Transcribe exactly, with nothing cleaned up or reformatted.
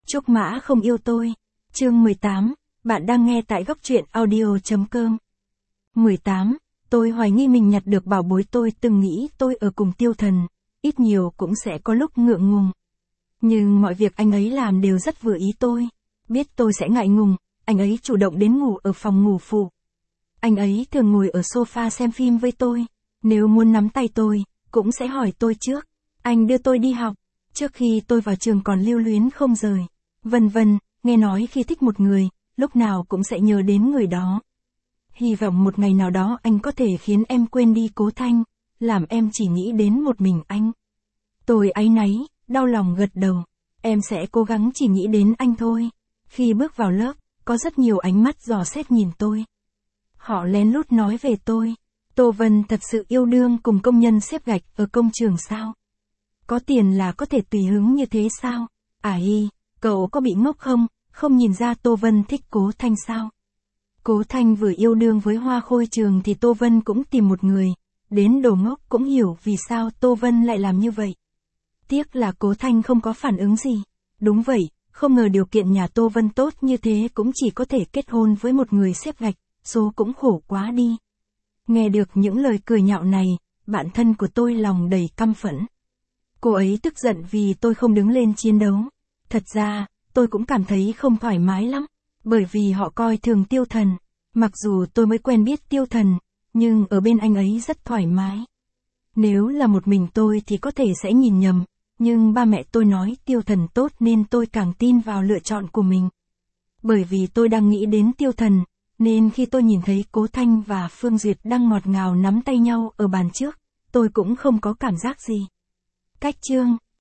Trúc Mã không yêu tôi. Chương mười tám, bạn đang nghe tại góc truyện audio chấm com. mười tám, tôi hoài nghi mình nhặt được bảo bối, tôi từng nghĩ tôi ở cùng Tiêu Thần, ít nhiều cũng sẽ có lúc ngượng ngùng. Nhưng mọi việc anh ấy làm đều rất vừa ý tôi. Biết tôi sẽ ngại ngùng, anh ấy chủ động đến ngủ ở phòng ngủ phụ. Anh ấy thường ngồi ở sofa xem phim với tôi. Nếu muốn nắm tay tôi, cũng sẽ hỏi tôi trước. Anh đưa tôi đi học. Trước khi tôi vào trường còn lưu luyến không rời. Vân vân, nghe nói khi thích một người, lúc nào cũng sẽ nhớ đến người đó. Hy vọng một ngày nào đó anh có thể khiến em quên đi Cố Thanh, làm em chỉ nghĩ đến một mình anh. Tôi áy náy, đau lòng gật đầu. Em sẽ cố gắng chỉ nghĩ đến anh thôi. Khi bước vào lớp, có rất nhiều ánh mắt dò xét nhìn tôi. Họ lén lút nói về tôi. Tô Vân thật sự yêu đương cùng công nhân xếp gạch ở công trường sao? Có tiền là có thể tùy hứng như thế sao? À hi, cậu có bị ngốc không? Không nhìn ra Tô Vân thích Cố Thanh sao? Cố Thanh vừa yêu đương với Hoa Khôi Trường thì Tô Vân cũng tìm một người. Đến đồ ngốc cũng hiểu vì sao Tô Vân lại làm như vậy. Tiếc là Cố Thanh không có phản ứng gì. Đúng vậy, không ngờ điều kiện nhà Tô Vân tốt như thế cũng chỉ có thể kết hôn với một người xếp gạch, số cũng khổ quá đi. Nghe được những lời cười nhạo này, bạn thân của tôi lòng đầy căm phẫn. Cô ấy tức giận vì tôi không đứng lên chiến đấu. Thật ra, tôi cũng cảm thấy không thoải mái lắm, bởi vì họ coi thường Tiêu Thần. Mặc dù tôi mới quen biết Tiêu Thần, nhưng ở bên anh ấy rất thoải mái. Nếu là một mình tôi thì có thể sẽ nhìn nhầm, nhưng ba mẹ tôi nói Tiêu Thần tốt nên tôi càng tin vào lựa chọn của mình. Bởi vì tôi đang nghĩ đến Tiêu Thần, nên khi tôi nhìn thấy Cố Thanh và Phương Duyệt đang ngọt ngào nắm tay nhau ở bàn trước, tôi cũng không có cảm giác gì. Cách chương